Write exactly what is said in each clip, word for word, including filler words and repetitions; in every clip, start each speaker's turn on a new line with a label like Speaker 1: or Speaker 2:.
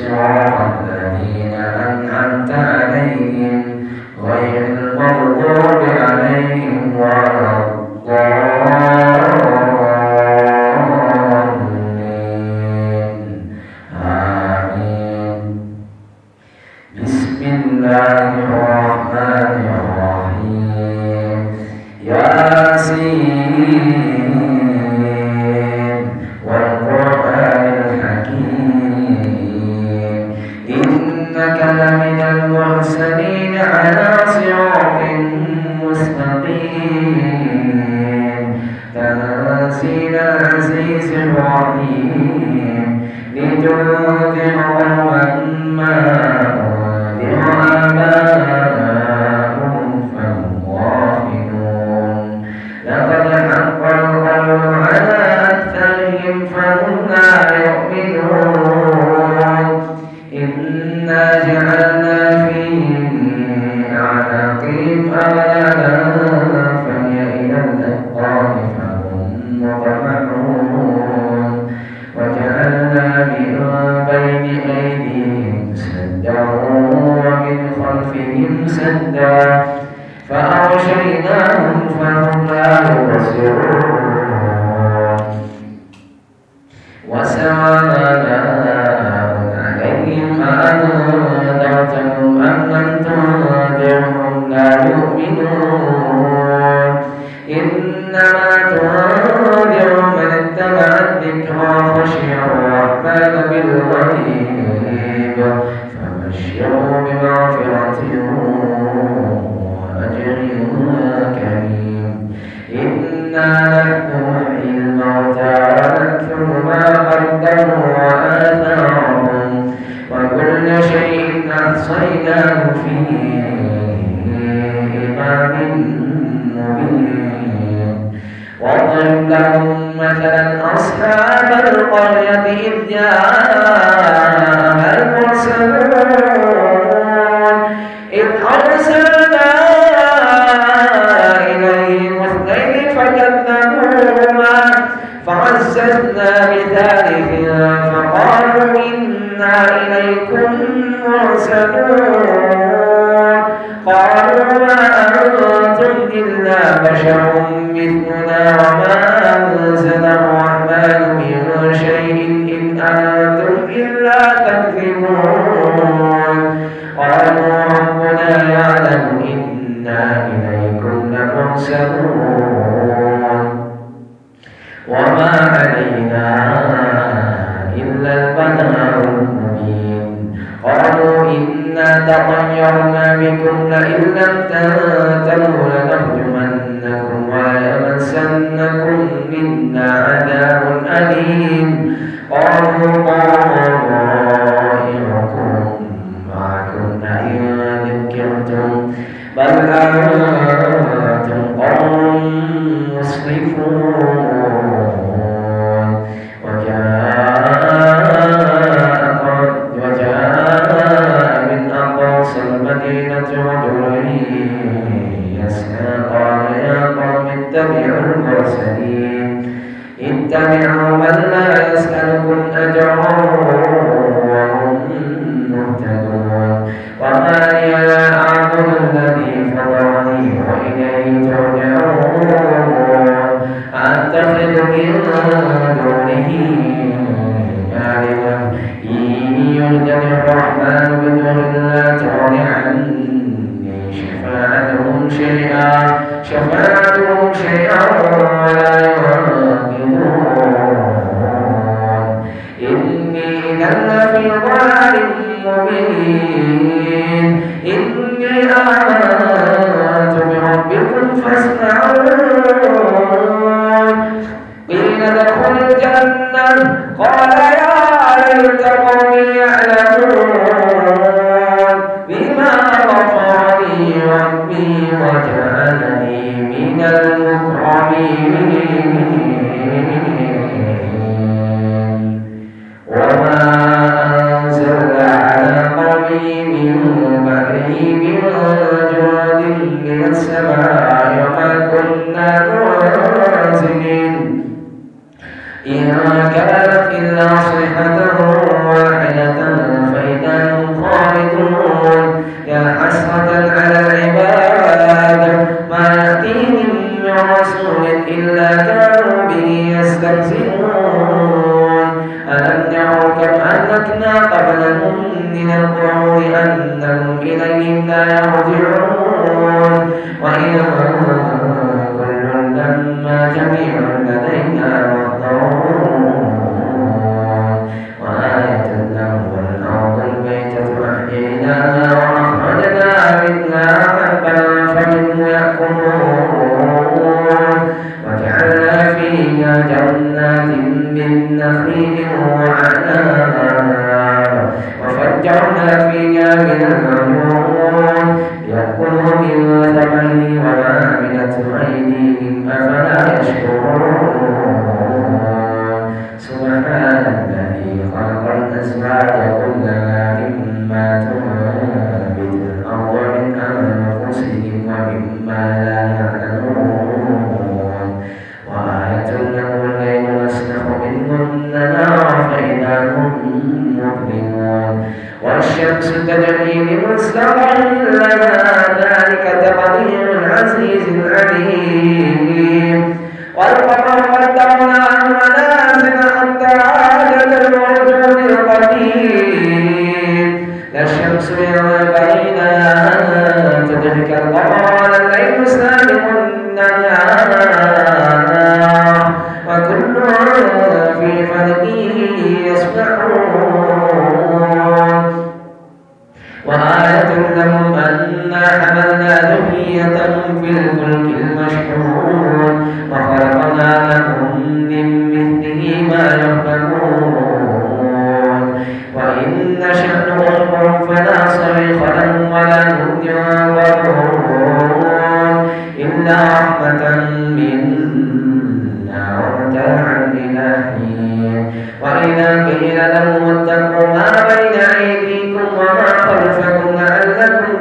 Speaker 1: صراط الذين أنعمت عليهم غير المغضوب عليهم ولا الضالين آمين. بسم الله الرحمن الرحيم. ياسين والقرآن الحكيم إنك لمن المرسلين على صراط مستقيم تنزيل العزيز الرحيم لتنذر قوما ما أنذر آباؤهم فهم غافلون لقد حق القول على أكثرهم فهم لا يؤمنون إنا جعلنا في أعناقهم أغلالا فهي إلى الأذقان فهم مقمحون وجعلنا من بين أيديهم سدا ومن خلفهم سدا فأغشيناهم فهم لا يبصرون وسواء عليهم أأنذرتهم أم لم تنذرهم لا يؤمنون إنما تنذر من اتبع الذكرى خشي الرحمن بالغيب فبشره بمغفرة وأجر كريم. إنا نحن نحيي الموتى ونكتب ما قدموا وآثارهم وكل شيء أحصيناه في إمام مبين. واضرب لهم مثلا أصحاب القرية إذ جاءها المرسلون إذ أرسلنا إليهم اثنين فكذبوهما فعززنا بثالث فقالوا إنا إليكم مرسلون قالوا ما أنتم إلا بشر مثلنا وما أنزل الرحمن من شيء إن أنتم إلا تكذبون قالوا ربنا يعلم إنا إليكم لمرسلون وما علينا إلا البلاغ المبين. قالوا إنا تطيرنا بكم لئن لم تنتهوا لنرجمنكم وليمسنكم منا عذاب أليم. قالوا طائركم معكم أئن ذكرتم بل أنتم قوم مسرفون. وجاء من أقصى المدينة رجل يسعى قال يا قوم اتبعوا المرسلين اتبعوا من لا يسألكم أجرا وهم مهتدون. وما لي لا أعبد الذي فطرني وإليه ترجعون أتخذ من دونه آلهة إن يردني الرحمن بضر لا تغن عني شفاعتهم شيئا شفاعتهم شيئا ولا ينقذون إني إذا لفي ضلال مبين. إني آمنت بربكم فاسمعون. قيل ادخل الجنة قال يا ليت قومي يعلمون بما غفر لي ربي وجعلني من المكرمين. وما أنزلنا على قومه من بره من جود من السماء وما كنا منزلين إن كانت إلا صيحة واحدة فإذا قبلهم من القرون أنهم إليهم لا يرجعون وإذا كل لما جميع لدينا محضرون وآية لهم الأرض الميتة أحييناها وأخرجنا منها حبا فمنه يأكلون وجعلنا فيها جنات من نخيل وعناب وفجرنا فيها من العيون يأكلوا من ثمره وما عملت أيديهم أفلا يشكرون سبحان الذي خلق الأزواج كلها مما تنبت الأرض من أنفسهم ومما لا يعلمون وآية له الليل نسلخ منه النهار فإذا هم مظلمون والشمس تجري لمستقر لها ذلك تقدير العزيز العليم والقمر قدرناه منازل حتى عاد كالعرجون القديم لا الشمس ينبغي لها أن تدرك القمر ولا الليل سابق النهار وكل في فلك يسبحون وآية لهم أنا حملنا ذريتهم في الفلك المشحون وخلقنا لهم من مثله ما يركبون وإن نشأ نغرقهم فلا صريخ لهم ولا هم ينظرون إلا رحمة منا ومتاعا إلى حين وإذا قيل لهم اتقوا ما بين أيديكم وما خلفكم لعلكم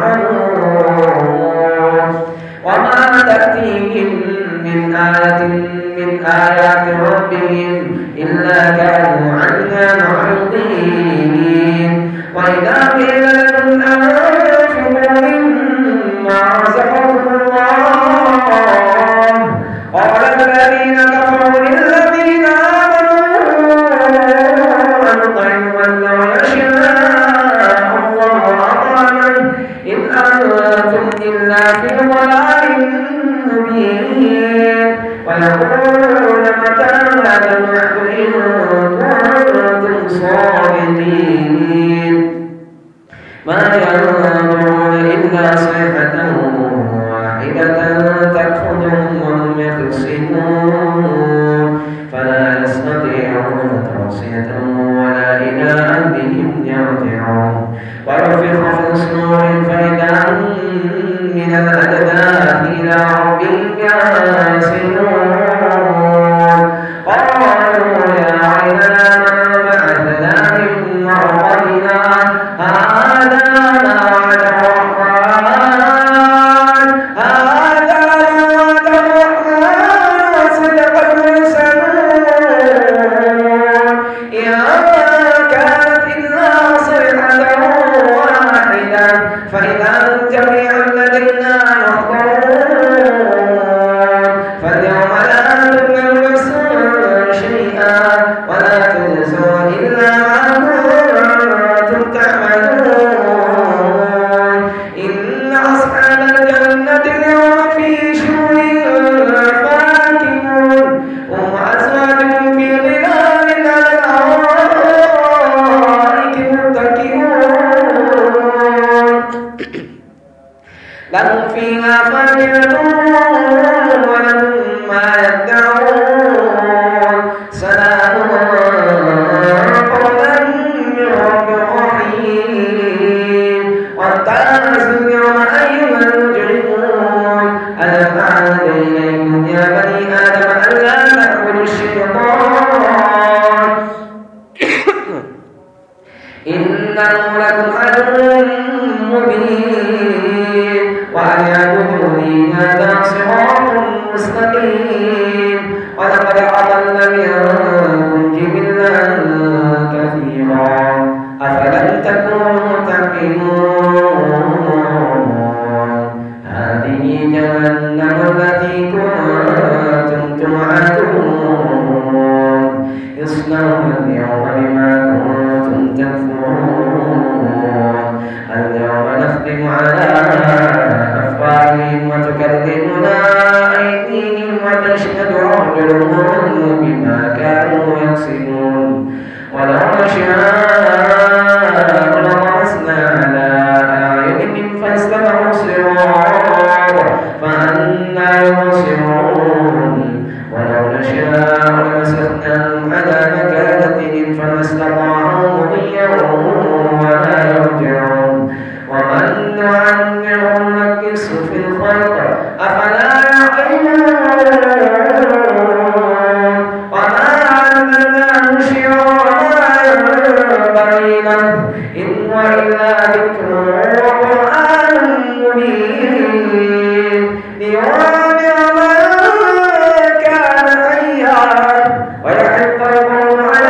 Speaker 1: ترحمون وما تأتيهم من آية من آيات ربهم إلا كانوا عنها معرضين وإذا قيل لهم أنفقوا مما رزقكم الله قال الذين كفروا للذين آمنوا أنطعم من لو يشاء الله أطعمه إن أنتم إلا في ضلال مبين ويقولون متى هذا الوعد إن كنتم صادقين ما ينظرون إلا صيحة واحدة تأخذهم وهم يخصمون فلا يستطيعون توصية ولا إلى أهلهم يرجعون ونفخ في الصور فإذا هم من الأجداث إلى ربهم ينسلون قالوا يا ويلنا من بعثنا من مرقدنا هذا ما وعد الرحمن هذا ما وعد الرحمن وصدق المرسلون يا كانت إلا صيحة واحدة فإذا هم جميعا لدينا محضرون فاليوم لا تظلم نفس شيئا ولا تجزون إلا ما كنتم تعملون إن أصحاب الجنة اليوم في شغل فاكهون هم وأزواجهم في ظلال على الأرائك متكئون لهم فيها فاكهة ولهم ما يدعون سلام قولا من رب رحيم وامتازوا اليوم أيها المجرمون ألم أعهد إليكم يا بني آدم ألا تعبدوا الشيطان إنه لكم عدو مبين وأن يعبدوني هذا صراط مستقيم ولقد أضل منكم جبلا كثيرا أفلم تكونوا تعقلون هذه جهنم التي كنتم توعدون اصلوها اليوم بما كنتم كلمة إن هو إلا ذكر وقرآن مبين لينذر من كان حيا ويحق القول على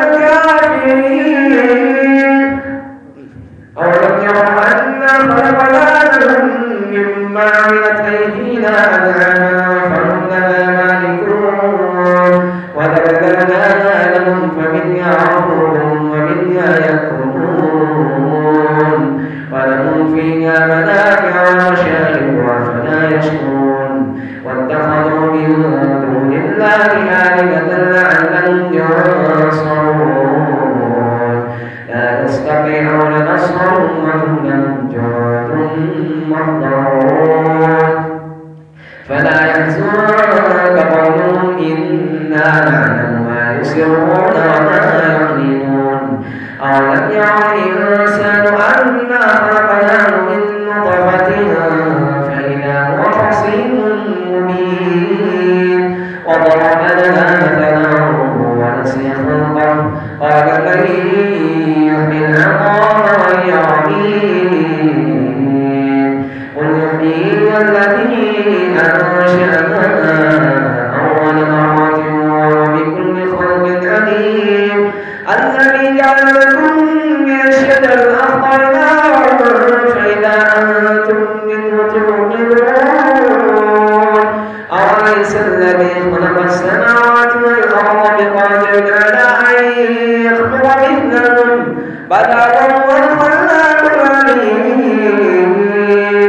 Speaker 1: الكافرين أولم يروا أنا خلقنا لهم مما عملت أيدينا أنعاما فهم لها مالكون وذللناها لهم فمنها ركوبهم ومنها يأكلون ولهم فيها منافع ومشارب أفلا يشكرون واتخذوا من دون الله آلهة لعلهم ينصرون لا يستطيعون نصرهم وهم لهم جند محضرون فلا يحزنك قولهم إنا نعلم ما يسرون وما يعلنون أولم يرى الإنسان أنا خلقناه من نطفة فإذا هو خصيم مبين وضرب لنا مثلا ونسي خلقه قال من يحيي العظام وهي رميم قل يحييها الذي أنشأها أول مرة وهو بكل خلق عليم الذي جعل لكم من الشجر الأخضر نارا فإذا أنتم منه توقدون أوليس الذي خلق السماوات والأرض بقادر على أن يخلق مثلهم بلى وهو الخلاق العليم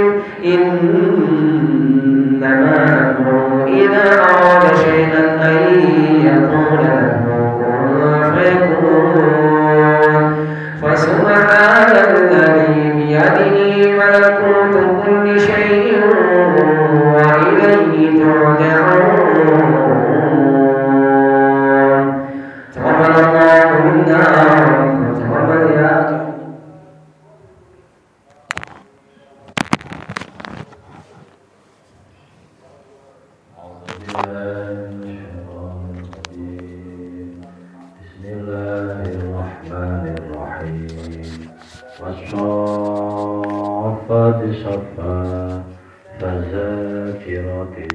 Speaker 1: إنما أمره إذا أراد شيئا أن يقول له كن فيكون فسبحان الذي بيده ملكوت كل شيء وإليه ترجعون تقبل الله منا وتقبل يا
Speaker 2: والصافات صفا فالزاجرات